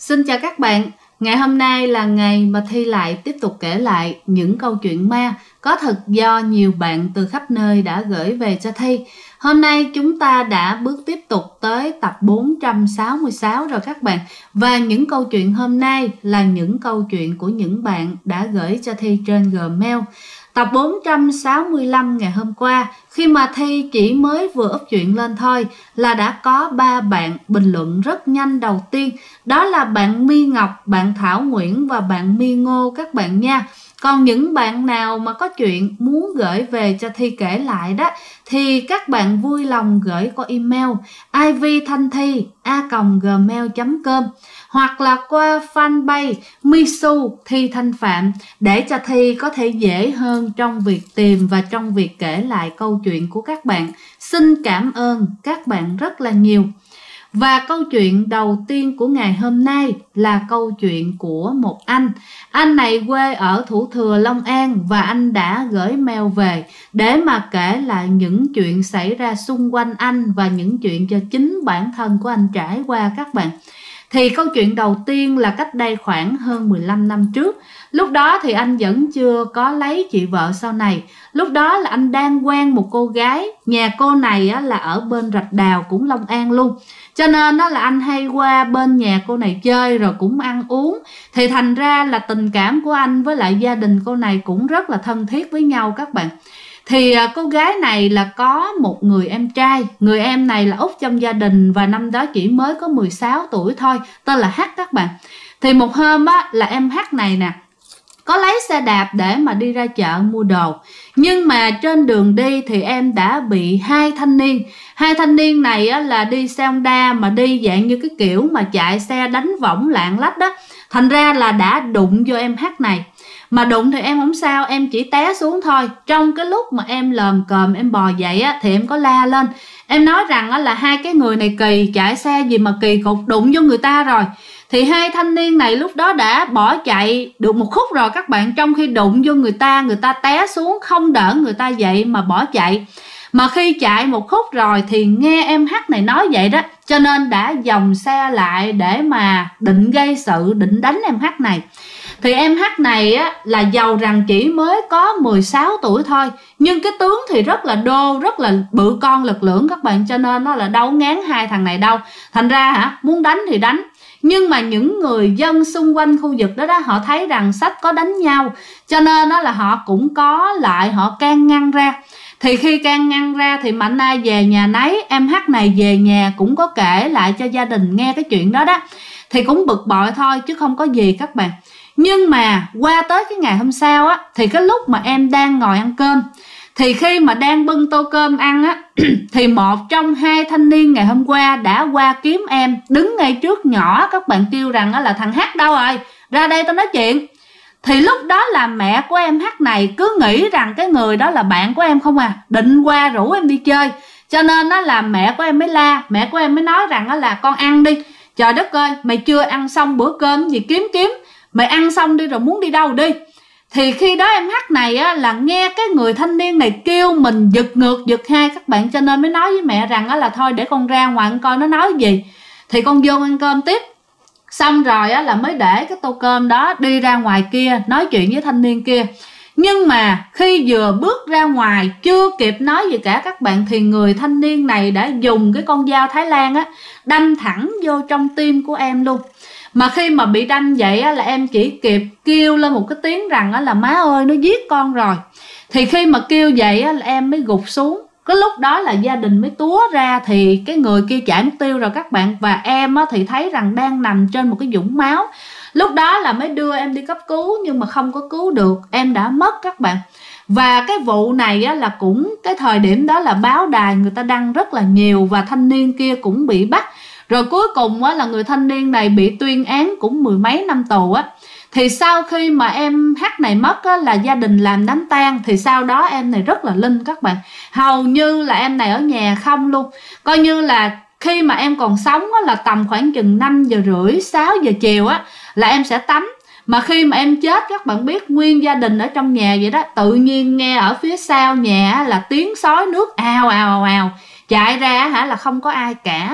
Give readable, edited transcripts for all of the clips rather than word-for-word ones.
Xin chào các bạn, ngày hôm nay là ngày mà Thi lại tiếp tục kể lại những câu chuyện ma có thật do nhiều bạn từ khắp nơi đã gửi về cho Thi. Hôm nay chúng ta đã bước tiếp tục tới tập 466 rồi các bạn. Và những câu chuyện hôm nay là những câu chuyện của những bạn đã gửi cho Thi trên Gmail. Tập 465 ngày hôm qua, khi mà Thi chỉ mới vừa up chuyện lên thôi là đã có 3 bạn bình luận rất nhanh đầu tiên. Đó là bạn My Ngọc, bạn Thảo Nguyễn và bạn My Ngô các bạn nha. Còn những bạn nào mà có chuyện muốn gửi về cho Thi kể lại đó thì các bạn vui lòng gửi qua email ivthanthi@gmail.com hoặc là qua fanpage Misu Thi Thanh Phạm để cho Thi có thể dễ hơn trong việc tìm và trong việc kể lại câu chuyện của các bạn. Xin cảm ơn các bạn rất là nhiều. Và câu chuyện đầu tiên của ngày hôm nay là câu chuyện của một anh. Anh này quê ở Thủ Thừa, Long An và anh đã gửi mail về để mà kể lại những chuyện xảy ra xung quanh anh và những chuyện cho chính bản thân của anh trải qua các bạn. Thì câu chuyện đầu tiên là cách đây khoảng hơn 15 năm trước. Lúc đó thì anh vẫn chưa có lấy chị vợ sau này. Lúc đó là anh đang quen một cô gái. Nhà cô này là ở bên Rạch Đào cũng Long An luôn. Cho nên là anh hay qua bên nhà cô này chơi rồi cũng ăn uống. Thì thành ra là tình cảm của anh với lại gia đình cô này cũng rất là thân thiết với nhau các bạn. Thì cô gái này là có một người em trai. Người em này là út trong gia đình và năm đó chỉ mới có 16 tuổi thôi, tên là H các bạn. Thì một hôm là em H này nè có lấy xe đạp để mà đi ra chợ mua đồ. Nhưng mà trên đường đi thì em đã bị hai thanh niên này là đi xe Honda mà đi dạng như cái kiểu mà chạy xe đánh võng lạng lách đó. Thành ra là đã đụng vô em H này. Mà đụng thì em không sao, em chỉ té xuống thôi. Trong cái lúc mà em lồm cồm em bò dậy thì em có la lên. Em nói rằng là hai cái người này kỳ, chạy xe gì mà kỳ cục, đụng vô người ta rồi. Thì hai thanh niên này lúc đó đã bỏ chạy được một khúc rồi các bạn. Trong khi đụng vô người ta té xuống không đỡ người ta dậy mà bỏ chạy. Mà khi chạy một khúc rồi thì nghe em H này nói vậy đó, cho nên đã dòng xe lại để mà định gây sự, định đánh em H này. Thì em H này là giàu rằng chỉ mới có 16 tuổi thôi, nhưng cái tướng thì rất là đô, rất là bự con lực lưỡng các bạn, cho nên nó là đâu ngán hai thằng này đâu. Thành ra muốn đánh thì đánh. Nhưng mà những người dân xung quanh khu vực đó họ thấy rằng sách có đánh nhau, cho nên là họ cũng có lại, họ can ngăn ra. Thì khi can ngăn ra thì mạnh ai về nhà nấy, em H này về nhà cũng có kể lại cho gia đình nghe cái chuyện đó đó. Thì cũng bực bội thôi chứ không có gì các bạn. Nhưng mà qua tới cái ngày hôm sau thì cái lúc mà em đang ngồi ăn cơm, thì khi mà đang bưng tô cơm ăn thì một trong hai thanh niên ngày hôm qua đã qua kiếm em, đứng ngay trước nhỏ các bạn, kêu rằng là thằng H đâu rồi, ra đây tao nói chuyện. Thì lúc đó là mẹ của em H này cứ nghĩ rằng cái người đó là bạn của em không định qua rủ em đi chơi. Cho nên là mẹ của em mới la, mẹ của em mới nói rằng là con ăn đi. Trời đất ơi, mày chưa ăn xong bữa cơm gì kiếm, mày ăn xong đi rồi muốn đi đâu đi. Thì khi đó em H này là nghe cái người thanh niên này kêu mình giật ngược giật hai các bạn, cho nên mới nói với mẹ rằng là thôi để con ra ngoài coi nó nói gì. Thì con vô ăn cơm tiếp. Xong rồi là mới để cái tô cơm đó đi ra ngoài kia nói chuyện với thanh niên kia. Nhưng mà khi vừa bước ra ngoài chưa kịp nói gì cả các bạn, thì người thanh niên này đã dùng cái con dao Thái Lan đâm thẳng vô trong tim của em luôn. Mà khi mà bị đâm vậy là em chỉ kịp kêu lên một cái tiếng rằng là má ơi nó giết con rồi. Thì khi mà kêu vậy là em mới gục xuống. Cái lúc đó là gia đình mới túa ra thì cái người kia chạy mất tiêu rồi các bạn. Và em thì thấy rằng đang nằm trên một cái vũng máu. Lúc đó là mới đưa em đi cấp cứu nhưng mà không có cứu được, em đã mất các bạn. Và cái vụ này là cũng cái thời điểm đó là báo đài người ta đăng rất là nhiều và thanh niên kia cũng bị bắt. Rồi cuối cùng là người thanh niên này bị tuyên án cũng mười mấy năm tù Thì sau khi mà em H này mất là gia đình làm đám tang. Thì sau đó em này rất là linh các bạn. Hầu như là em này ở nhà không luôn. Coi như là khi mà em còn sống là tầm khoảng chừng 5 giờ rưỡi 6 giờ chiều là em sẽ tắm. Mà khi mà em chết các bạn biết nguyên gia đình ở trong nhà vậy đó, tự nhiên nghe ở phía sau nhà là tiếng xối nước ào ào ào, chạy ra là không có ai cả.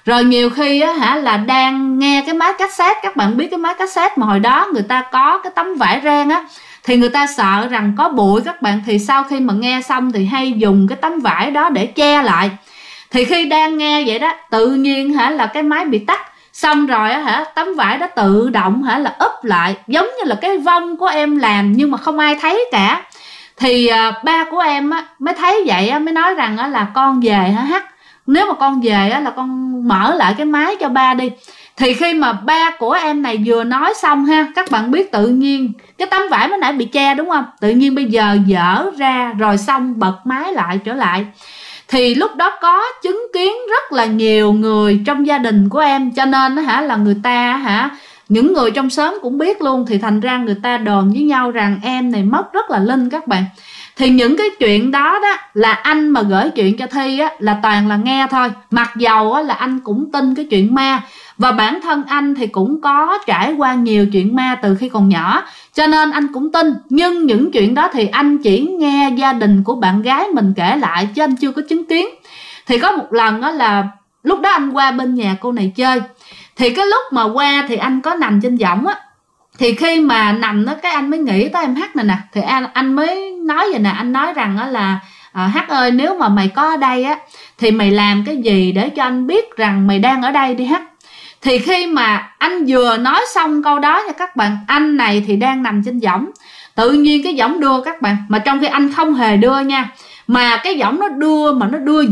Rồi nhiều khi á hả là đang nghe cái máy cassette, các bạn biết cái máy cassette mà hồi đó người ta có cái tấm vải ren á, thì người ta sợ rằng có bụi các bạn, thì sau khi mà nghe xong thì hay dùng cái tấm vải đó để che lại. Thì khi đang nghe vậy đó, tự nhiên hả là cái máy bị tắt, xong rồi á hả tấm vải đó tự động hả là úp lại, giống như là cái vong của em làm nhưng mà không ai thấy cả. Thì ba của em á mới thấy vậy á, mới nói rằng á là con về hả Hắc, nếu mà con về á là con mở lại cái máy cho ba đi. Thì khi mà ba của em này vừa nói xong ha, các bạn biết tự nhiên cái tấm vải mới nãy bị che đúng không, tự nhiên bây giờ dở ra rồi xong bật máy lại trở lại. Thì lúc đó có chứng kiến rất là nhiều người trong gia đình của em, cho nên hả là người ta hả, những người trong xóm cũng biết luôn, thì thành ra người ta đồn với nhau rằng em này mất rất là linh các bạn. Thì những cái chuyện đó đó là anh mà gửi chuyện cho Thi á là toàn là nghe thôi, mặc dầu á là anh cũng tin cái chuyện ma, và bản thân anh thì cũng có trải qua nhiều chuyện ma từ khi còn nhỏ, cho nên anh cũng tin. Nhưng những chuyện đó thì anh chỉ nghe gia đình của bạn gái mình kể lại, chứ anh chưa có chứng kiến. Thì có một lần đó là lúc đó anh qua bên nhà cô này chơi, thì cái lúc mà qua thì anh có nằm trên võng á. Thì khi mà nằm đó cái anh mới nghĩ tới em Hắc này nè. Thì anh mới nói vậy nè, anh nói rằng đó là Hắc ơi, nếu mà mày có ở đây á thì mày làm cái gì để cho anh biết rằng mày đang ở đây đi Hắc. Thì khi mà anh vừa nói xong câu đó nha các bạn, anh này thì đang nằm trên võng, tự nhiên cái võng đưa các bạn, mà trong khi anh không hề đưa nha, mà cái võng nó đưa, mà nó đưa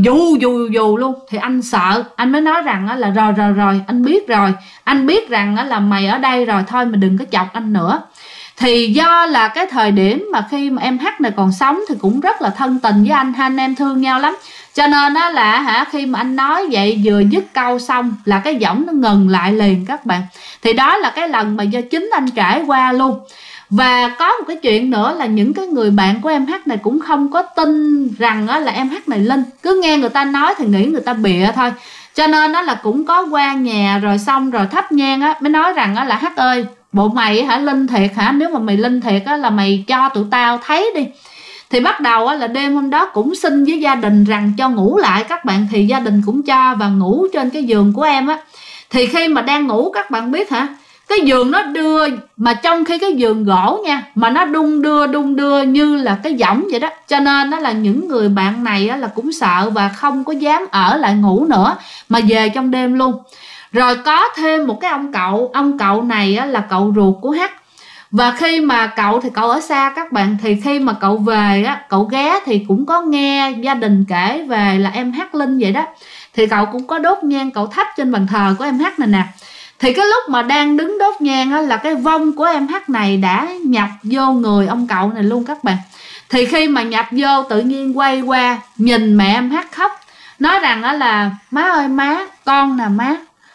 dù luôn. Thì anh sợ, anh mới nói rằng là rồi anh biết rồi, anh biết rằng là mày ở đây rồi, thôi mà đừng có chọc anh nữa. Thì do là cái thời điểm mà khi mà em Hắc này còn sống thì cũng rất là thân tình với anh, hai anh em thương nhau lắm, cho nên á là khi mà anh nói vậy vừa dứt câu xong là cái võng nó ngừng lại liền các bạn. Thì đó là cái lần mà do chính anh trải qua luôn. Và có một cái chuyện nữa là những cái người bạn của em Hắc này cũng không có tin rằng là em Hắc này linh, cứ nghe người ta nói thì nghĩ người ta bịa thôi. Cho nên là cũng có qua nhà rồi xong rồi thắp nhang á, mới nói rằng là Hắc ơi, bộ mày hả linh thiệt hả, nếu mà mày linh thiệt á là mày cho tụi tao thấy đi. Thì bắt đầu là đêm hôm đó cũng xin với gia đình rằng cho ngủ lại các bạn, thì gia đình cũng cho và ngủ trên cái giường của em á. Thì khi mà đang ngủ các bạn biết hả, cái giường nó đưa, mà trong khi cái giường gỗ nha, mà nó đung đưa như là cái võng vậy đó. Cho nên đó là những người bạn này là cũng sợ và không có dám ở lại ngủ nữa, mà về trong đêm luôn. Rồi có thêm một cái ông cậu này là cậu ruột của Hắc. Và khi mà cậu thì cậu ở xa các bạn, thì khi mà cậu về cậu ghé thì cũng có nghe gia đình kể về là em Hắc linh vậy đó. Thì cậu cũng có đốt nhang, cậu thắp trên bàn thờ của em Hắc này nè. Thì cái lúc mà đang đứng đốt nhang là cái vong của em Hắc này đã nhập vô người ông cậu này luôn các bạn. Thì khi mà nhập vô tự nhiên quay qua nhìn mẹ em Hắc khóc, nói rằng là má ơi má, con nè má,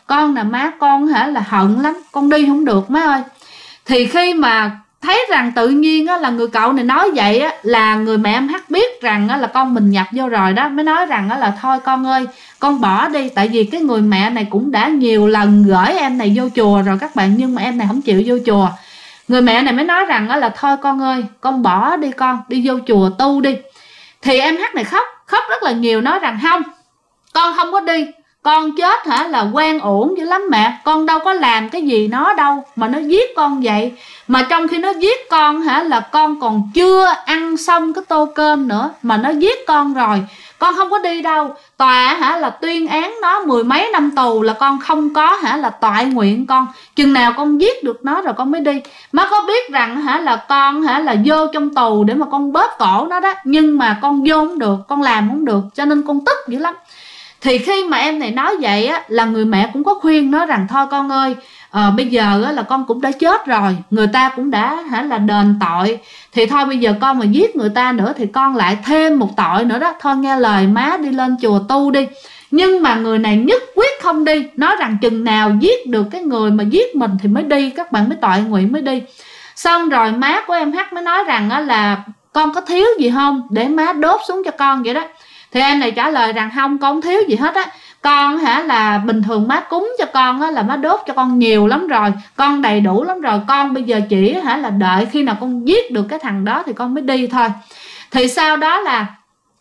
con hả là hận lắm, con đi không được má ơi. Thì khi mà thấy rằng tự nhiên là người cậu này nói vậy là người mẹ em Hắc biết rằng là con mình nhập vô rồi đó, mới nói rằng là thôi con ơi, con bỏ đi. Tại vì cái người mẹ này cũng đã nhiều lần gửi em này vô chùa rồi các bạn, nhưng mà em này không chịu vô chùa. Người mẹ này mới nói rằng là thôi con ơi, con bỏ đi, con đi vô chùa tu đi. Thì em Hắc này khóc rất là nhiều, nói rằng không, con không có đi, con chết là quen ổn dữ lắm mẹ, con đâu có làm cái gì nó đâu mà nó giết con vậy. Mà trong khi nó giết con là con còn chưa ăn xong cái tô cơm nữa mà nó giết con rồi, con không có đi đâu. Tòa là tuyên án nó 10 mấy năm tù là con không có là toại nguyện, con chừng nào con giết được nó rồi con mới đi. Má có biết rằng là con là vô trong tù để mà con bóp cổ nó đó, nhưng mà con vô không được, con làm không được, cho nên con tức dữ lắm. Thì khi mà em này nói vậy là người mẹ cũng có khuyên nói rằng thôi con ơi, bây giờ là con cũng đã chết rồi, người ta cũng đã là đền tội, thì thôi bây giờ con mà giết người ta nữa thì con lại thêm một tội nữa đó, thôi nghe lời má đi lên chùa tu đi. Nhưng mà người này nhất quyết không đi, nói rằng chừng nào giết được cái người mà giết mình thì mới đi, các bạn mới toại nguyện mới đi. Xong rồi má của em Hắc mới nói rằng là con có thiếu gì không để má đốt xuống cho con vậy đó. Thì em này trả lời rằng không, con không thiếu gì hết á, con là bình thường má cúng cho con là má đốt cho con nhiều lắm rồi, con đầy đủ lắm rồi, con bây giờ chỉ là đợi khi nào con giết được cái thằng đó thì con mới đi thôi. Thì sau đó là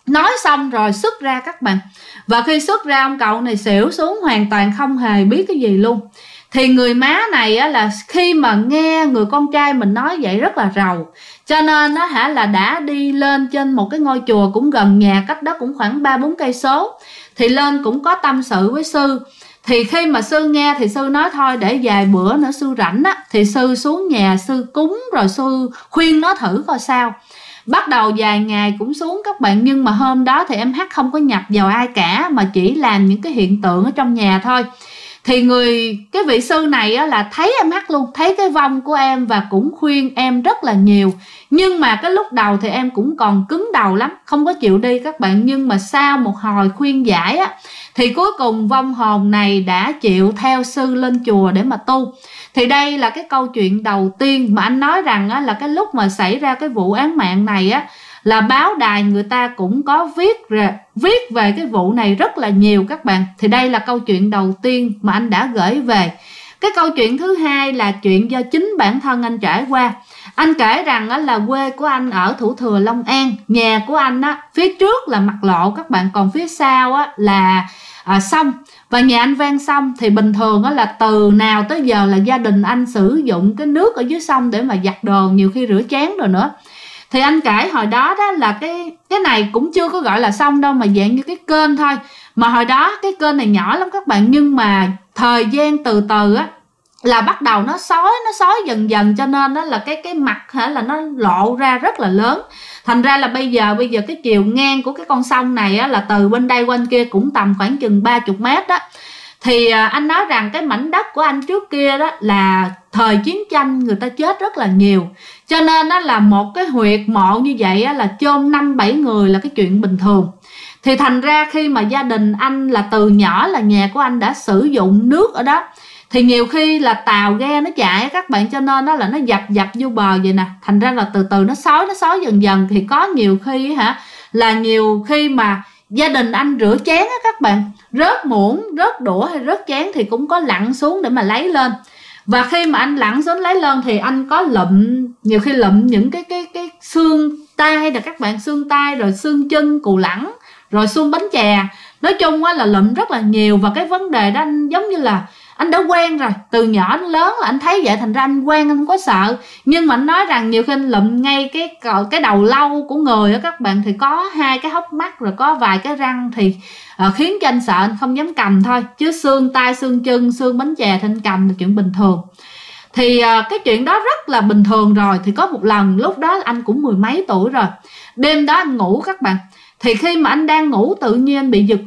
Nói xong rồi xuất ra các bạn. Và khi xuất ra ông cậu này xỉu xuống, hoàn toàn không hề biết cái gì luôn. Thì người má này á, là khi mà nghe người con trai mình nói vậy rất là rầu. Cho nên á, là đã đi lên trên một cái ngôi chùa cũng gần nhà, cách đó cũng khoảng 3-4 cây số. Thì lên cũng có tâm sự với sư. Thì khi mà sư nghe thì sư nói thôi để vài bữa nữa sư rảnh á, thì sư xuống nhà sư cúng rồi sư khuyên nó thử coi sao. Bắt đầu vài ngày cũng xuống các bạn, nhưng mà hôm đó thì em Hát không có nhập vào ai cả, mà chỉ làm những cái hiện tượng ở trong nhà thôi. Thì cái vị sư này á, là thấy em Hát luôn, thấy cái vong của em và cũng khuyên em rất là nhiều. Nhưng mà cái lúc đầu thì em cũng còn cứng đầu lắm, không có chịu đi các bạn. Nhưng mà sau một hồi khuyên giải á, thì cuối cùng vong hồn này đã chịu theo sư lên chùa để mà tu. Thì đây là cái câu chuyện đầu tiên mà anh nói rằng á, là cái lúc mà xảy ra cái vụ án mạng này á, là báo đài người ta cũng có viết về cái vụ này rất là nhiều các bạn. Thì đây là câu chuyện đầu tiên mà anh đã gửi về. Cái câu chuyện thứ hai là chuyện do chính bản thân anh trải qua. Anh kể rằng á, là quê của anh ở Thủ Thừa, Long An. Nhà của anh á, phía trước là mặt lộ các bạn, còn phía sau á, là sông. Và nhà anh ven sông. Thì bình thường á, là từ nào tới giờ là gia đình anh sử dụng cái nước ở dưới sông để mà giặt đồ, nhiều khi rửa chén rồi nữa. Thì anh kể hồi đó đó là cái này cũng chưa có gọi là sông đâu, mà dạng như cái kênh thôi. Mà hồi đó cái kênh này nhỏ lắm các bạn, nhưng mà thời gian từ từ á là bắt đầu nó xói dần dần, cho nên đó là cái mặt là nó lộ ra rất là lớn. Thành ra là bây giờ cái chiều ngang của cái con sông này á, là từ bên đây qua bên kia cũng tầm khoảng chừng 30 mét đó. Thì anh nói rằng cái mảnh đất của anh trước kia đó là thời chiến tranh người ta chết rất là nhiều. Cho nên đó là một cái huyệt mộ như vậy á, là chôn 5-7 người là cái chuyện bình thường. Thì thành ra khi mà gia đình anh là từ nhỏ là nhà của anh đã sử dụng nước ở đó. Thì nhiều khi là tàu ghe nó chạy các bạn, cho nên đó là nó dập vô bờ vậy nè. Thành ra là từ từ nó xói dần dần. Thì có nhiều khi là nhiều khi mà gia đình anh rửa chén á các bạn, rớt muỗng, rớt đũa hay rớt chén thì cũng có lặn xuống để mà lấy lên. Và khi mà anh lặn xuống lấy lên thì anh có nhiều khi lụm những cái xương tay nè các bạn, xương tay rồi xương chân cù lẳng rồi xương bánh chè. Nói chung á là lụm rất là nhiều. Và cái vấn đề đó anh giống như là anh đã quen rồi, từ nhỏ đến lớn là anh thấy vậy, thành ra anh quen, anh không có sợ. Nhưng mà anh nói rằng nhiều khi anh lụm ngay cái đầu lâu của người á các bạn, thì có 2 cái hốc mắt rồi có vài cái răng, thì khiến cho anh sợ, anh không dám cầm thôi. Chứ xương tay, xương chân, xương bánh chè thì anh cầm là chuyện bình thường. Thì cái chuyện đó rất là bình thường rồi. Thì có một lần lúc đó anh cũng 10 mấy tuổi rồi, đêm đó anh ngủ các bạn. Thì khi mà anh đang ngủ tự nhiên anh bị giật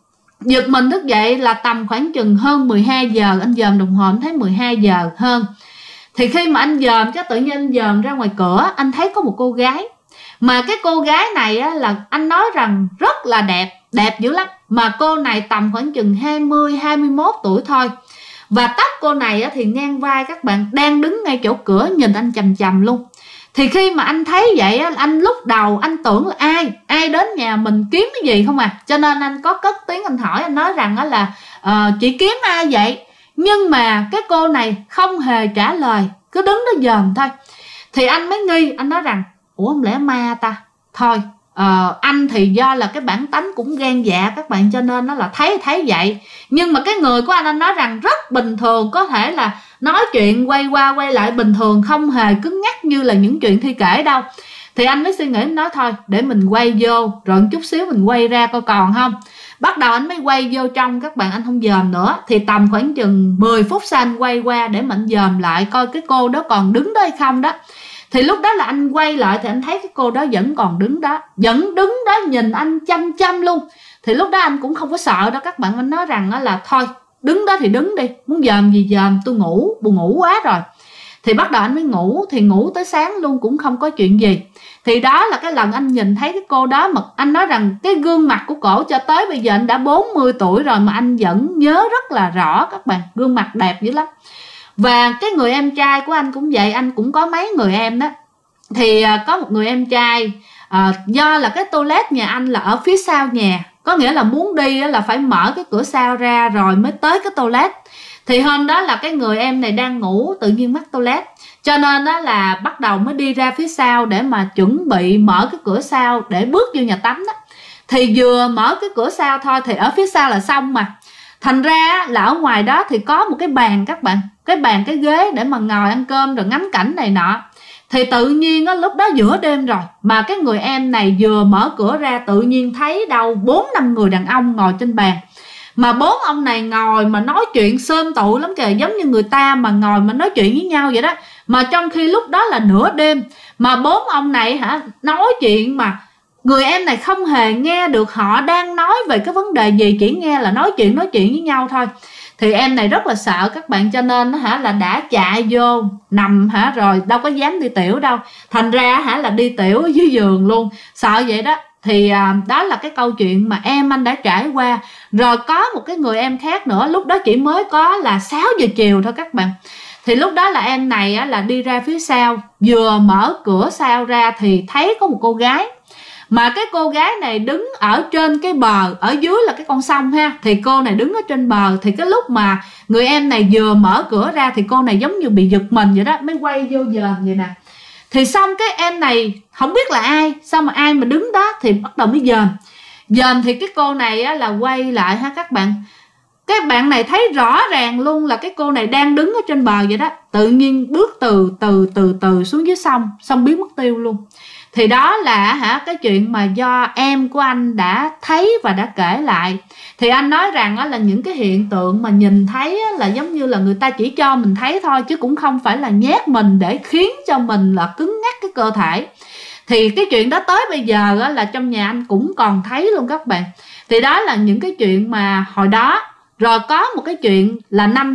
mình thức dậy là tầm khoảng chừng hơn 12 giờ. Anh dòm đồng hồ anh thấy 12 giờ hơn. Thì khi mà anh dòm, cái tự nhiên anh dòm ra ngoài cửa, anh thấy có một cô gái. Mà cái cô gái này á, là anh nói rằng rất là đẹp dữ lắm. Mà cô này tầm khoảng chừng 20-21 tuổi thôi. Và tóc cô này á, thì ngang vai các bạn, đang đứng ngay chỗ cửa nhìn anh chằm chằm luôn. Thì khi mà anh thấy vậy á, anh lúc đầu anh tưởng là ai đến nhà mình kiếm cái gì không à. Cho nên anh có cất tiếng anh hỏi, anh nói rằng là chị kiếm ai vậy? Nhưng mà cái cô này không hề trả lời, cứ đứng đó dòm thôi. Thì anh mới nghi, anh nói rằng ủa không lẽ ma ta? Thôi anh thì do là cái bản tánh cũng gan dạ các bạn, cho nên nó là thấy vậy. Nhưng mà cái người của anh nói rằng rất bình thường, có thể là nói chuyện quay qua quay lại bình thường, không hề cứng nhắc như là những chuyện Thi kể đâu. Thì anh mới suy nghĩ, nói thôi để mình quay vô rồi chút xíu mình quay ra coi còn không. Bắt đầu anh mới quay vô trong các bạn, anh không dòm nữa. Thì tầm khoảng chừng 10 phút sau anh quay qua để mình dòm lại coi cái cô đó còn đứng đó hay không đó. Thì lúc đó là anh quay lại thì anh thấy cái cô đó vẫn còn đứng đó, nhìn anh chăm luôn. Thì lúc đó anh cũng không có sợ đâu các bạn. Anh nói rằng là thôi đứng đó thì đứng đi, muốn dòm gì dòm, tôi ngủ, buồn ngủ quá rồi. Thì bắt đầu anh mới ngủ, thì ngủ tới sáng luôn cũng không có chuyện gì. Thì đó là cái lần anh nhìn thấy cái cô đó, mà anh nói rằng cái gương mặt của cổ cho tới bây giờ anh đã 40 tuổi rồi mà anh vẫn nhớ rất là rõ các bạn, gương mặt đẹp dữ lắm. Và cái người em trai của anh cũng vậy, anh cũng có mấy người em đó. Thì có một người em trai, do là cái toilet nhà anh là ở phía sau nhà, có nghĩa là muốn đi là phải mở cái cửa sau ra rồi mới tới cái toilet. Thì hôm đó là cái người em này đang ngủ, tự nhiên mắc toilet, cho nên đó là bắt đầu mới đi ra phía sau để mà chuẩn bị mở cái cửa sau để bước vô nhà tắm đó. Thì vừa mở cái cửa sau thôi thì ở phía sau là xong mà. Thành ra là ở ngoài đó thì có một cái bàn các bạn, cái bàn cái ghế để mà ngồi ăn cơm rồi ngắm cảnh này nọ. Thì tự nhiên á, lúc đó giữa đêm rồi mà cái người em này vừa mở cửa ra, tự nhiên thấy đâu 4-5 người đàn ông ngồi trên bàn. Mà 4 ông này ngồi mà nói chuyện xôm tụ lắm kìa, giống như người ta mà ngồi mà nói chuyện với nhau vậy đó. Mà trong khi lúc đó là nửa đêm, mà 4 ông này nói chuyện mà người em này không hề nghe được họ đang nói về cái vấn đề gì, chỉ nghe là nói chuyện với nhau thôi. Thì em này rất là sợ các bạn, cho nên là đã chạy vô nằm rồi đâu có dám đi tiểu đâu. Thành ra là đi tiểu ở dưới giường luôn, sợ vậy đó. Thì đó là cái câu chuyện mà em anh đã trải qua. Rồi có một cái người em khác nữa, lúc đó chỉ mới có là 6 giờ chiều thôi các bạn. Thì lúc đó là em này là đi ra phía sau, vừa mở cửa sau ra thì thấy có một cô gái. Mà cái cô gái này đứng ở trên cái bờ, ở dưới là cái con sông ha. Thì cô này đứng ở trên bờ. Thì cái lúc mà người em này vừa mở cửa ra thì cô này giống như bị giật mình vậy đó, mới quay vô dòm vậy nè. Thì xong cái em này không biết là ai, sao mà ai mà đứng đó, thì bắt đầu mới dòm. Thì cái cô này là quay lại các bạn. Cái bạn này thấy rõ ràng luôn là cái cô này đang đứng ở trên bờ vậy đó. Tự nhiên bước từ xuống dưới sông, xong biến mất tiêu luôn. Thì đó là cái chuyện mà do em của anh đã thấy và đã kể lại. Thì anh nói rằng là những cái hiện tượng mà nhìn thấy là giống như là người ta chỉ cho mình thấy thôi, chứ cũng không phải là nhét mình để khiến cho mình là cứng ngắc cái cơ thể. Thì cái chuyện đó tới bây giờ là trong nhà anh cũng còn thấy luôn các bạn. Thì đó là những cái chuyện mà hồi đó. Rồi có một cái chuyện là năm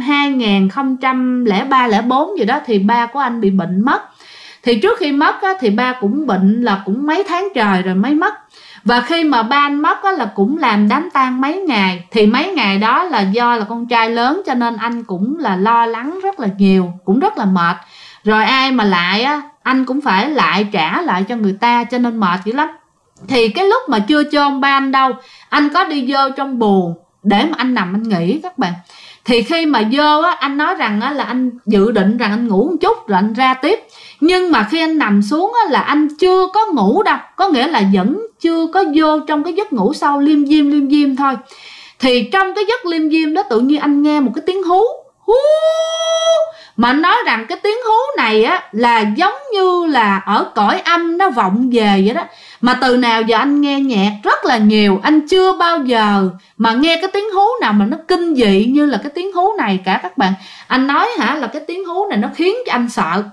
2003-04 gì đó thì ba của anh bị bệnh mất. Thì trước khi mất thì ba cũng bệnh là cũng mấy tháng trời rồi mới mất. Và khi mà ba anh mất là cũng làm đám tang mấy ngày. Thì mấy ngày đó là do là con trai lớn, cho nên anh cũng là lo lắng rất là nhiều, cũng rất là mệt. Rồi ai mà lại anh cũng phải lại trả lại cho người ta, cho nên mệt dữ lắm. Thì cái lúc mà chưa chôn ba anh đâu, anh có đi vô trong buồng để mà anh nằm anh nghỉ các bạn. Thì khi mà vô anh nói rằng là anh dự định rằng anh ngủ một chút rồi anh ra tiếp. Nhưng mà khi anh nằm xuống là anh chưa có ngủ đâu, có nghĩa là vẫn chưa có vô trong cái giấc ngủ sâu liêm diêm thôi. Thì trong cái giấc liêm diêm đó tự nhiên anh nghe một cái tiếng hú. Mà anh nói rằng cái tiếng hú này là giống như là ở cõi âm nó vọng về vậy đó. Mà từ nào giờ anh nghe nhạc rất là nhiều, anh chưa bao giờ mà nghe cái tiếng hú nào mà nó kinh dị như là cái tiếng hú này cả các bạn. Anh nói là cái tiếng hú này nó khiến cho anh sợ.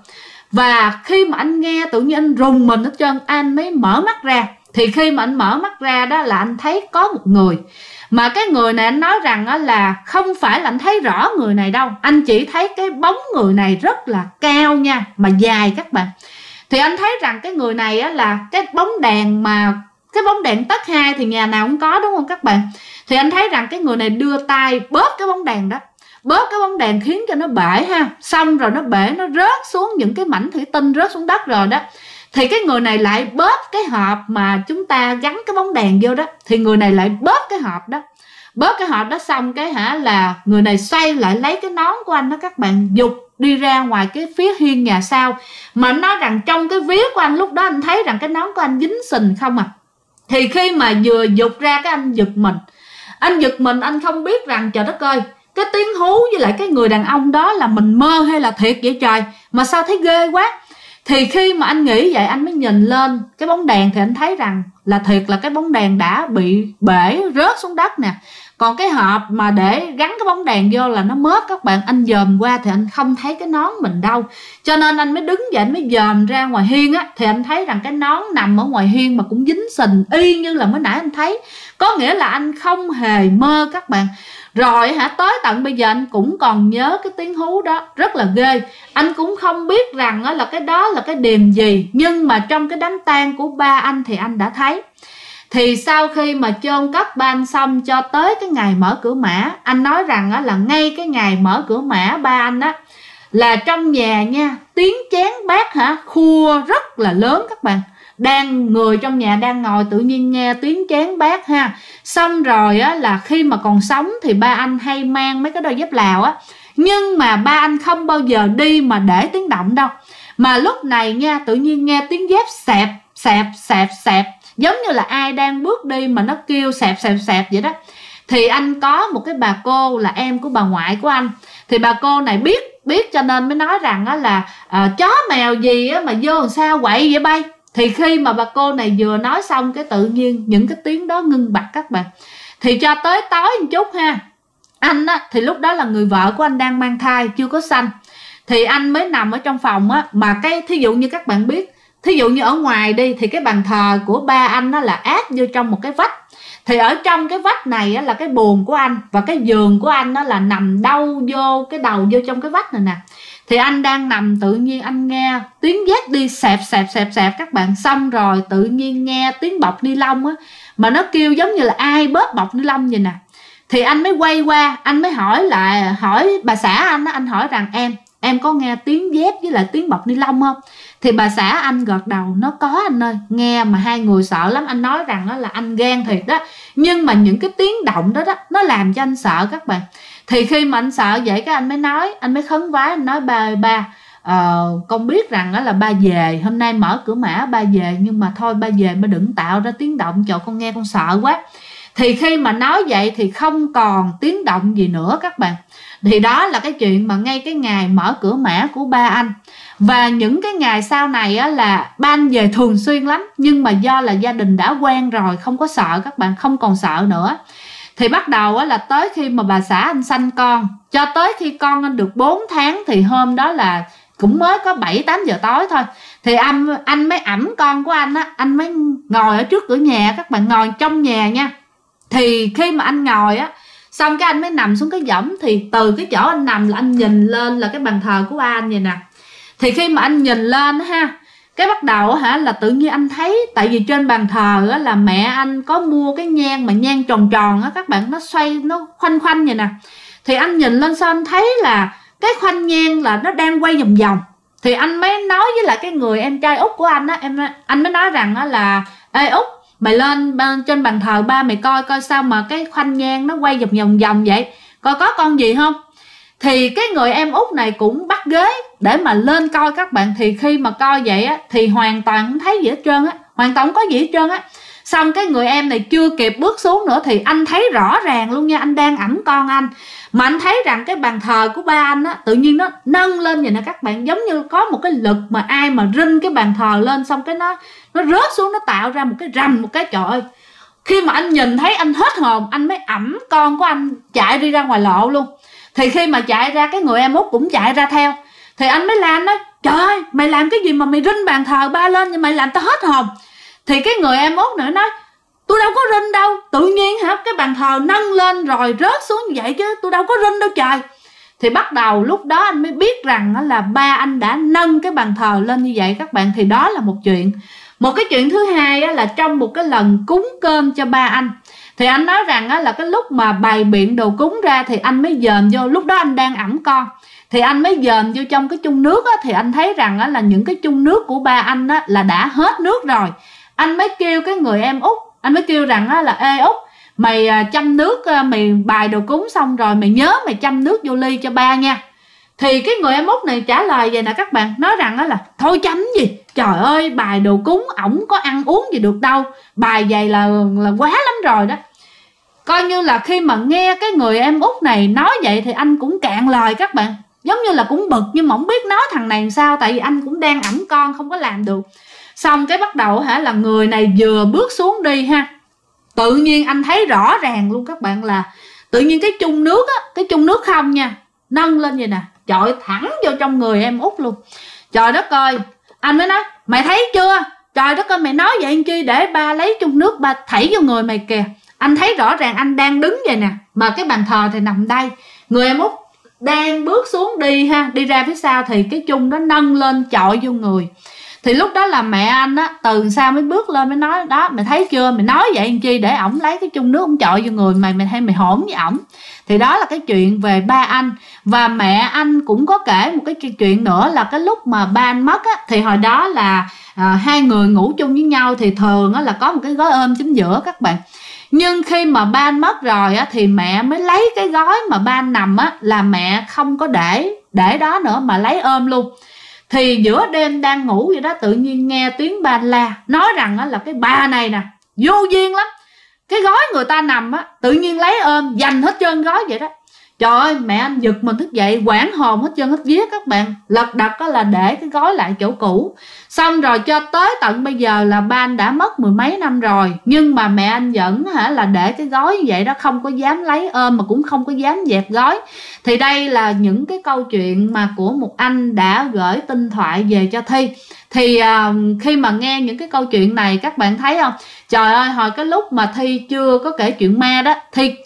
Và khi mà anh nghe tự nhiên anh rùng mình hết trơn, anh mới mở mắt ra. Thì khi mà anh mở mắt ra đó là anh thấy có một người. Mà cái người này anh nói rằng là không phải là anh thấy rõ người này đâu, anh chỉ thấy cái bóng người này rất là cao nha, mà dài các bạn. Thì anh thấy rằng cái người này là cái bóng đèn, mà cái bóng đèn tất hai thì nhà nào cũng có đúng không các bạn. Thì anh thấy rằng cái người này đưa tay bóp cái bóng đèn đó, bóp cái bóng đèn khiến cho nó bể xong rồi nó bể, nó rớt xuống những cái mảnh thủy tinh rớt xuống đất rồi đó. Thì cái người này lại bóp cái hộp mà chúng ta gắn cái bóng đèn vô đó. Thì người này lại bóp cái hộp đó. Bóp cái hộp đó xong cái là người này xoay lại lấy cái nón của anh đó các bạn, giục đi ra ngoài cái phía hiên nhà sau. Mà nói rằng trong cái vía của anh lúc đó anh thấy rằng cái nón của anh dính sình không à. Thì khi mà vừa giục ra cái anh giật mình. Anh giật mình, anh không biết rằng trời đất ơi, cái tiếng hú với lại cái người đàn ông đó là mình mơ hay là thiệt vậy trời, mà sao thấy ghê quá. Thì khi mà anh nghĩ vậy, anh mới nhìn lên cái bóng đèn thì anh thấy rằng là thiệt là cái bóng đèn đã bị bể rớt xuống đất nè. Còn cái hộp mà để gắn cái bóng đèn vô là nó mớp các bạn. Anh dòm qua thì anh không thấy cái nón mình đâu. Cho nên anh mới đứng dậy, anh mới dòm ra ngoài hiên thì anh thấy rằng cái nón nằm ở ngoài hiên mà cũng dính sình y như là mới nãy anh thấy. Có nghĩa là anh không hề mơ các bạn. Rồi tới tận bây giờ anh cũng còn nhớ cái tiếng hú đó, rất là ghê. Anh cũng không biết rằng là cái đó là cái điềm gì, nhưng mà trong cái đám tang của ba anh thì anh đã thấy. Thì sau khi mà chôn cất ba anh xong cho tới cái ngày mở cửa mã, anh nói rằng là ngay cái ngày mở cửa mã ba anh là trong nhà nha, tiếng chén bát khua rất là lớn các bạn. Người trong nhà đang ngồi tự nhiên nghe tiếng chén bát Xong rồi là khi mà còn sống thì ba anh hay mang mấy cái đôi dép Lào nhưng mà ba anh không bao giờ đi mà để tiếng động đâu. Mà lúc này nha, tự nhiên nghe tiếng dép xẹp xẹp xẹp xẹp. giống như là ai đang bước đi mà nó kêu xẹp xẹp xẹp vậy đó. Thì anh có một cái bà cô là em của bà ngoại của anh, thì bà cô này biết cho nên mới nói rằng á là chó mèo gì á mà vô làm sao quậy vậy bay. Thì khi mà bà cô này vừa nói xong cái tự nhiên những cái tiếng đó ngưng bặt các bạn. Thì cho tới tối một chút ha, anh á thì lúc đó là người vợ của anh đang mang thai chưa có sanh, thì anh mới nằm ở trong phòng á, mà cái thí dụ như các bạn biết, thí dụ như ở ngoài đi thì cái bàn thờ của ba anh á là áp vô trong một cái vách, thì ở trong cái vách này á là cái buồng của anh, và cái giường của anh đó là nằm đâu vô cái đầu vô trong cái vách này nè. Thì anh đang nằm tự nhiên anh nghe tiếng dép đi xẹp xẹp xẹp xẹp các bạn, xong rồi tự nhiên nghe tiếng bọc ni lông á, mà nó kêu giống như là ai bóp bọc ni lông vậy nè. Thì anh mới quay qua, anh mới hỏi bà xã anh á, anh hỏi rằng em có nghe tiếng dép với lại tiếng bọc ni lông không? Thì bà xã anh gật đầu, nó có anh ơi, nghe mà hai người sợ lắm. Anh nói rằng đó là anh ghen thiệt đó, nhưng mà những cái tiếng động đó nó làm cho anh sợ các bạn. Thì khi mà anh sợ vậy cái anh mới khấn vái, anh nói ba con biết rằng đó là ba về, hôm nay mở cửa mã ba về, nhưng mà thôi ba về ba đừng tạo ra tiếng động cho con nghe con sợ quá. Thì khi mà nói vậy thì không còn tiếng động gì nữa các bạn. Thì đó là cái chuyện mà ngay cái ngày mở cửa mã của ba anh. Và những cái ngày sau này á, là ba anh về thường xuyên lắm, nhưng mà do là gia đình đã quen rồi, không có sợ các bạn, không còn sợ nữa. Thì bắt đầu á, là tới khi mà bà xã anh sanh con, cho tới khi con anh được 4 tháng, thì hôm đó là cũng mới có 7-8 giờ tối thôi, thì anh mới ẵm con của anh á, anh mới ngồi ở trước cửa nhà các bạn, ngồi trong nhà nha. Thì khi mà anh ngồi á, xong cái anh mới nằm xuống cái võng, thì từ cái chỗ anh nằm là anh nhìn lên là cái bàn thờ của ba anh vậy nè. Thì khi mà anh nhìn lên ha, cái bắt đầu là tự nhiên anh thấy, tại vì trên bàn thờ á, là mẹ anh có mua cái nhang mà nhang tròn tròn á các bạn, nó xoay nó khoanh khoanh vậy nè. Thì anh nhìn lên sao anh thấy là cái khoanh nhang là nó đang quay vòng vòng. Thì anh mới nói với lại cái người em trai út của anh á, anh mới nói rằng á là ê út, mày lên trên bàn thờ ba mày coi sao mà cái khoanh nhang nó quay vòng vòng vậy, coi có con gì không. Thì cái người em út này cũng bắt ghế để mà lên coi các bạn. Thì khi mà coi vậy á, thì hoàn toàn không thấy gì hết trơn á, hoàn toàn không có gì hết trơn á. Xong cái người em này chưa kịp bước xuống nữa thì anh thấy rõ ràng luôn nha, anh đang ẵm con anh, mà anh thấy rằng cái bàn thờ của ba anh á tự nhiên nó nâng lên vậy nè các bạn, giống như có một cái lực mà ai mà rinh cái bàn thờ lên, xong cái nó rớt xuống, nó tạo ra một cái rầm một cái. Trời ơi, khi mà anh nhìn thấy anh hết hồn, anh mới ẵm con của anh chạy đi ra ngoài lộ luôn. Thì khi mà chạy ra, cái người em út cũng chạy ra theo. Thì anh mới la, anh nói trời ơi, mày làm cái gì mà mày rinh bàn thờ ba lên, nhưng mày làm tao hết hồn. Thì cái người em út nữa nói tôi đâu có rinh đâu, tự nhiên cái bàn thờ nâng lên rồi rớt xuống như vậy chứ tôi đâu có rinh đâu trời. Thì bắt đầu lúc đó anh mới biết rằng là ba anh đã nâng cái bàn thờ lên như vậy các bạn. Thì đó là một chuyện. Một cái chuyện thứ hai là trong một cái lần cúng cơm cho ba anh, thì anh nói rằng là cái lúc mà bày biện đồ cúng ra thì anh mới dòm vô, lúc đó anh đang ẵm con, thì anh mới dòm vô trong cái chung nước á, thì anh thấy rằng là những cái chung nước của ba anh là đã hết nước rồi. Anh mới kêu cái người em út, anh mới kêu rằng là ê út, mày chăm nước, mày bài đồ cúng xong rồi mày nhớ mày chăm nước vô ly cho ba nha. Thì cái người em út này trả lời vậy nè các bạn, nói rằng là thôi chăm gì, trời ơi bài đồ cúng ổng có ăn uống gì được đâu, bài vậy là quá lắm rồi đó. Coi như là khi mà nghe cái người em út này nói vậy thì anh cũng cạn lời các bạn, giống như là cũng bực nhưng mà không biết nói thằng này làm sao, tại vì anh cũng đang ẵm con không có làm được. Xong cái bắt đầu là người này vừa bước xuống đi ha, tự nhiên anh thấy rõ ràng luôn các bạn, là tự nhiên cái chung nước á, cái chung nước không nha, nâng lên vậy nè, chọi thẳng vô trong người em út luôn. Trời đất ơi, anh mới nói mày thấy chưa, trời đất ơi mày nói vậy anh chi, để ba lấy chung nước ba thảy vô người mày kìa. Anh thấy rõ ràng anh đang đứng vậy nè, mà cái bàn thờ thì nằm đây, người em út đang bước xuống đi ha, đi ra phía sau thì cái chung đó nâng lên chọi vô người. Thì lúc đó là mẹ anh á từ sau mới bước lên mới nói đó, mày thấy chưa, mày nói vậy anh chi để ổng lấy cái chung nước ổng chọi vô người mày hay mày hỗn với ổng. Thì đó là cái chuyện về ba anh. Và mẹ anh cũng có kể một cái chuyện nữa là cái lúc mà ba anh mất á, thì hồi đó là hai người ngủ chung với nhau, thì thường á là có một cái gối ôm chính giữa các bạn. Nhưng khi mà ba anh mất rồi á, thì mẹ mới lấy cái gói mà ba anh nằm á, là mẹ không có để đó nữa mà lấy ôm luôn. Thì giữa đêm đang ngủ vậy đó, tự nhiên nghe tiếng ba la, nói rằng là cái bà này nè vô duyên lắm, cái gói người ta nằm á tự nhiên lấy ôm dành hết trơn gói vậy đó. Trời ơi, mẹ anh giật mình thức dậy, hoảng hồn hết trơn hết vía các bạn. Lật đật có là để cái gói lại chỗ cũ. Xong rồi cho tới tận bây giờ là ba anh đã mất 10 mấy năm rồi, nhưng mà mẹ anh vẫn là để cái gói như vậy đó, không có dám lấy ôm mà cũng không có dám dẹp gói. Thì đây là những cái câu chuyện mà của một anh đã gửi tinh thoại về cho Thi. Thì khi mà nghe những cái câu chuyện này các bạn thấy không, trời ơi, hồi cái lúc mà Thi chưa có kể chuyện ma đó,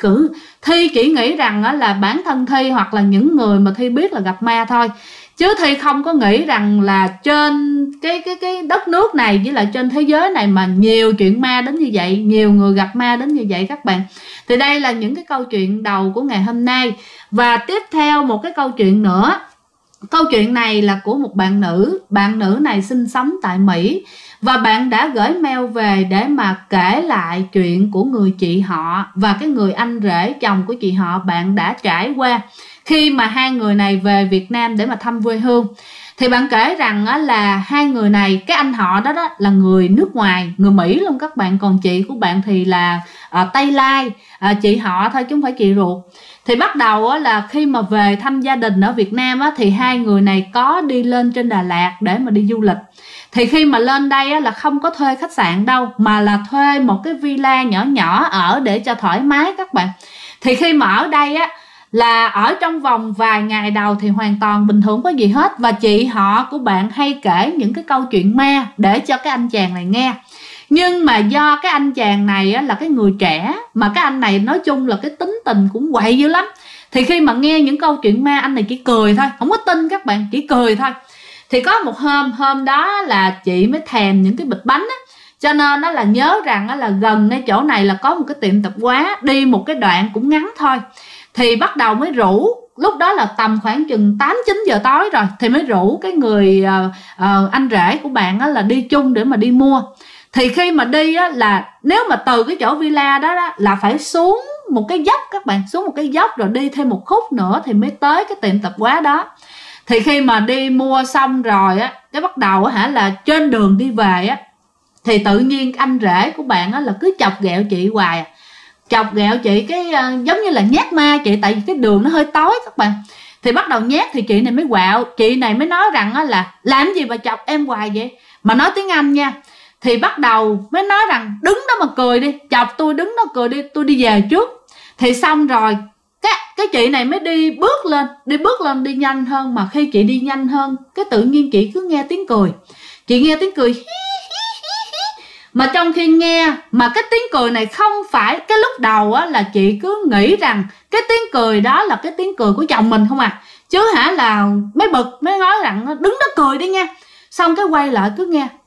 Thi chỉ nghĩ rằng là bản thân Thi hoặc là những người mà Thi biết là gặp ma thôi, chứ Thi không có nghĩ rằng là trên cái đất nước này với lại trên thế giới này mà nhiều chuyện ma đến như vậy, nhiều người gặp ma đến như vậy các bạn. Thì đây là những cái câu chuyện đầu của ngày hôm nay. Và tiếp theo một cái câu chuyện nữa. Câu chuyện này là của một bạn nữ này sinh sống tại Mỹ, và bạn đã gửi mail về để mà kể lại chuyện của người chị họ và cái người anh rể chồng của chị họ bạn đã trải qua khi mà hai người này về Việt Nam để mà thăm quê hương. Thì bạn kể rằng là hai người này, cái anh họ đó là người nước ngoài, người Mỹ luôn các bạn, còn chị của bạn thì là Tây Lai, chị họ thôi chứ không phải chị ruột. Thì bắt đầu là khi mà về thăm gia đình ở Việt Nam thì hai người này có đi lên trên Đà Lạt để mà đi du lịch. Thì khi mà lên đây là không có thuê khách sạn đâu, mà là thuê một cái villa nhỏ nhỏ ở để cho thoải mái các bạn. Thì khi mà ở đây là ở trong vòng vài ngày đầu thì hoàn toàn bình thường, có gì hết. Và chị họ của bạn hay kể những cái câu chuyện ma để cho cái anh chàng này nghe. Nhưng mà do cái anh chàng này là cái người trẻ, mà cái anh này nói chung là cái tính tình cũng quậy dữ lắm. Thì khi mà nghe những câu chuyện ma, anh này chỉ cười thôi, không có tin các bạn, chỉ cười thôi. Thì có một hôm đó là chị mới thèm những cái bịch bánh cho nên là nhớ rằng là gần ngay chỗ này là có một cái tiệm tạp hóa, đi một cái đoạn cũng ngắn thôi. Thì bắt đầu mới rủ, lúc đó là tầm khoảng chừng 8-9 giờ tối rồi, thì mới rủ cái người anh rể của bạn là đi chung để mà đi mua. Thì khi mà đi là nếu mà từ cái chỗ villa đó là phải xuống một cái dốc các bạn, xuống một cái dốc rồi đi thêm một khúc nữa thì mới tới cái tiệm tạp hóa đó. Thì khi mà đi mua xong rồi cái bắt đầu là trên đường đi về thì tự nhiên anh rể của bạn là cứ chọc ghẹo chị hoài, chọc ghẹo chị cái giống như là nhát ma chị, tại vì cái đường nó hơi tối các bạn. Thì bắt đầu nhát thì chị này mới quạo, chị này mới nói rằng là làm gì mà chọc em hoài vậy, mà nói tiếng Anh nha. Thì bắt đầu mới nói rằng đứng đó mà cười đi, chọc tôi đứng đó cười đi, tôi đi về trước. Thì xong rồi cái chị này mới đi bước lên đi nhanh hơn. Mà khi chị đi nhanh hơn, cái tự nhiên chị cứ nghe tiếng cười, chị nghe tiếng cười mà trong khi nghe mà cái tiếng cười này không phải, cái lúc đầu là chị cứ nghĩ rằng cái tiếng cười đó là cái tiếng cười của chồng mình không à, chứ là mới bực, mới nói rằng đứng đó cười đi nha. Xong cái quay lại cứ nghe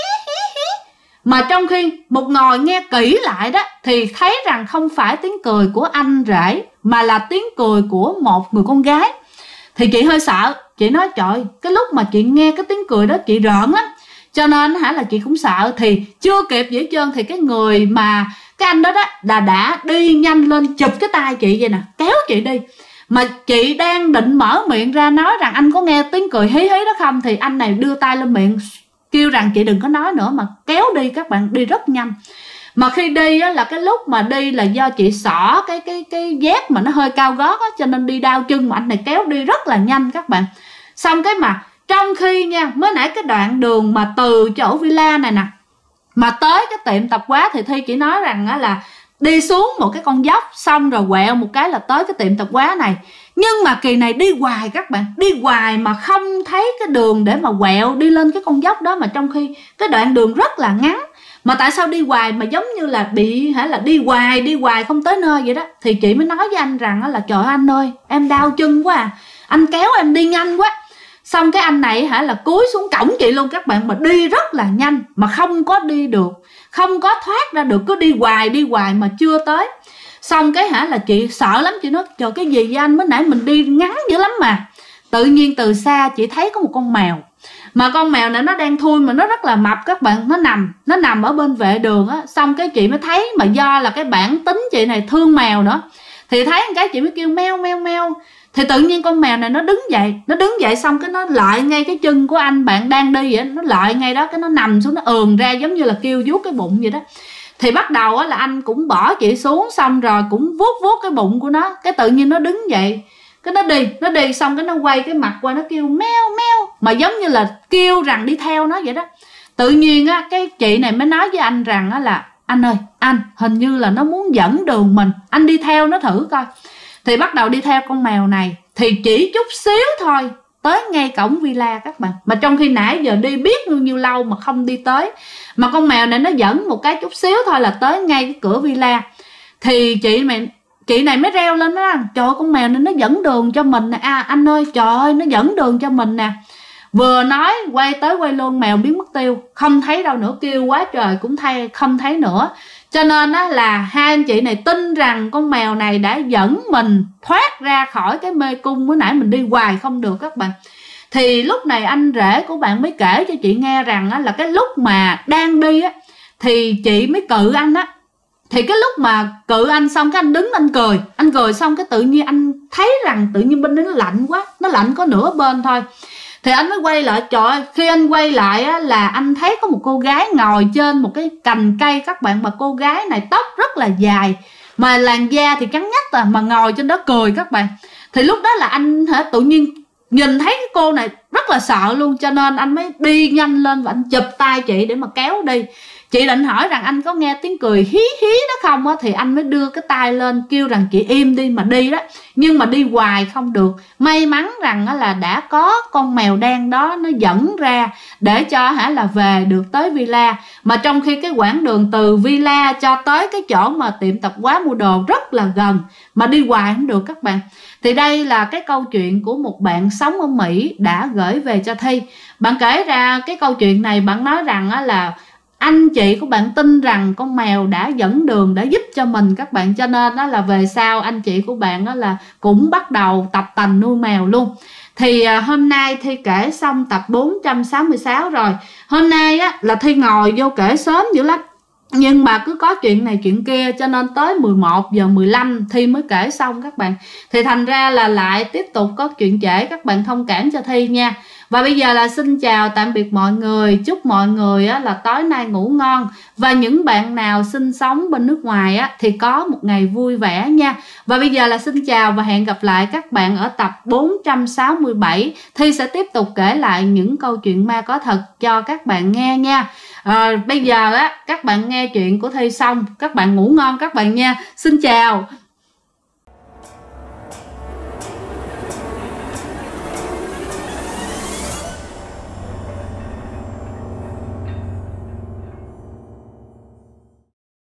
mà trong khi một ngồi nghe kỹ lại đó thì thấy rằng không phải tiếng cười của anh rể mà là tiếng cười của một người con gái. Thì chị hơi sợ, chị nói trời, cái lúc mà chị nghe cái tiếng cười đó chị rợn lắm, cho nên là chị cũng sợ. Thì chưa kịp gì hết trơn thì cái người mà cái anh đó là đã đi nhanh lên chụp cái tay chị vậy nè, kéo chị đi. Mà chị đang định mở miệng ra nói rằng anh có nghe tiếng cười hí hí đó không, thì anh này đưa tay lên miệng kêu rằng chị đừng có nói nữa, mà kéo đi các bạn, đi rất nhanh. Mà khi đi là cái lúc mà đi là do chị xỏ cái dép mà nó hơi cao gót cho nên đi đau chân, mà anh này kéo đi rất là nhanh các bạn. Xong cái mà trong khi nha, mới nãy cái đoạn đường mà từ chỗ villa này nè mà tới cái tiệm tạp hóa thì Thi chỉ nói rằng là đi xuống một cái con dốc, xong rồi quẹo một cái là tới cái tiệm tạp hóa này. Nhưng mà kỳ này đi hoài các bạn, đi hoài mà không thấy cái đường để mà quẹo đi lên cái con dốc đó, mà trong khi cái đoạn đường rất là ngắn. Mà tại sao đi hoài mà giống như là bị là đi hoài không tới nơi vậy đó. Thì chị mới nói với anh rằng là trời anh ơi, em đau chân quá à, anh kéo em đi nhanh quá. Xong cái anh này là cúi xuống cổng chị luôn các bạn, mà đi rất là nhanh mà không có đi được, không có thoát ra được, cứ đi hoài mà chưa tới. Xong cái là chị sợ lắm, chị nói trời cái gì vậy anh, mới nãy mình đi ngắn dữ lắm mà. Tự nhiên từ xa chị thấy có một con mèo, mà con mèo này nó đang thui mà nó rất là mập các bạn, nó nằm ở bên vệ đường Xong cái chị mới thấy, mà do là cái bản tính chị này thương mèo nữa, thì thấy cái chị mới kêu meo meo meo. Thì tự nhiên con mèo này nó đứng dậy xong cái nó lại ngay cái chân của anh bạn đang đi vậy, nó lại ngay đó, cái nó nằm xuống, nó ườn ra giống như là kêu vuốt cái bụng vậy đó. Thì bắt đầu á là anh cũng bỏ chị xuống, xong rồi cũng vuốt cái bụng của nó, cái tự nhiên nó đứng dậy, cái nó đi xong cái nó quay cái mặt qua, nó kêu meo meo, mà giống như là kêu rằng đi theo nó vậy đó. Tự nhiên á cái chị này mới nói với anh rằng á là anh ơi, anh hình như là nó muốn dẫn đường mình, anh đi theo nó thử coi. Thì bắt đầu đi theo con mèo này, thì chỉ chút xíu thôi tới ngay cổng villa các bạn. Mà trong khi nãy giờ đi biết bao nhiêu lâu mà không đi tới, mà con mèo này nó dẫn một cái chút xíu thôi là tới ngay cái cửa villa. Thì chị này mới reo lên đó, trời ơi, con mèo này nó dẫn đường cho mình nè, anh ơi, trời ơi, nó dẫn đường cho mình nè. Vừa nói quay tới quay luôn, mèo biến mất tiêu, không thấy đâu nữa, kêu quá trời cũng không thấy nữa. Cho nên á là hai anh chị này tin rằng con mèo này đã dẫn mình thoát ra khỏi cái mê cung bữa nãy mình đi hoài không được các bạn. Thì lúc này anh rể của bạn mới kể cho chị nghe rằng á, là cái lúc mà đang đi á thì chị mới cự anh á. Thì cái lúc mà cự anh xong cái anh đứng anh cười xong cái tự nhiên anh thấy rằng tự nhiên bên đó nó lạnh quá, nó lạnh có nửa bên thôi. Thì anh mới quay lại, trời ơi, khi anh quay lại á, là anh thấy có một cô gái ngồi trên một cái cành cây các bạn. Mà cô gái này tóc rất là dài, mà làn da thì trắng nhách mà ngồi trên đó cười các bạn. Thì lúc đó là anh tự nhiên nhìn thấy cái cô này rất là sợ luôn, cho nên anh mới đi nhanh lên và anh chụp tay chị để mà kéo đi. Chị định hỏi rằng anh có nghe tiếng cười hí hí đó không á, thì anh mới đưa cái tay lên kêu rằng chị im đi mà đi đó. Nhưng mà đi hoài không được. May mắn rằng là đã có con mèo đen đó nó dẫn ra để cho là về được tới villa. Mà trong khi cái quãng đường từ villa cho tới cái chỗ mà tiệm tạp hóa mua đồ rất là gần, mà đi hoài không được các bạn. Thì đây là cái câu chuyện của một bạn sống ở Mỹ đã gửi về cho Thi. Bạn kể ra cái câu chuyện này, bạn nói rằng là anh chị của bạn tin rằng con mèo đã dẫn đường, đã giúp cho mình các bạn. Cho nên đó là về sau anh chị của bạn đó là cũng bắt đầu tập tành nuôi mèo luôn. Thì hôm nay Thi kể xong tập 466 rồi. Hôm nay á là Thi ngồi vô kể sớm dữ lắm, nhưng mà cứ có chuyện này chuyện kia cho nên tới 11 giờ 15 Thi mới kể xong các bạn. Thì thành ra là lại tiếp tục có chuyện trễ, các bạn thông cảm cho Thi nha. Và bây giờ là xin chào tạm biệt mọi người. Chúc mọi người là tối nay ngủ ngon. Và những bạn nào sinh sống bên nước ngoài thì có một ngày vui vẻ nha. Và bây giờ là xin chào và hẹn gặp lại các bạn ở tập 467. Thi sẽ tiếp tục kể lại những câu chuyện ma có thật cho các bạn nghe nha. Bây giờ các bạn nghe chuyện của Thi xong, các bạn ngủ ngon các bạn nha. Xin chào.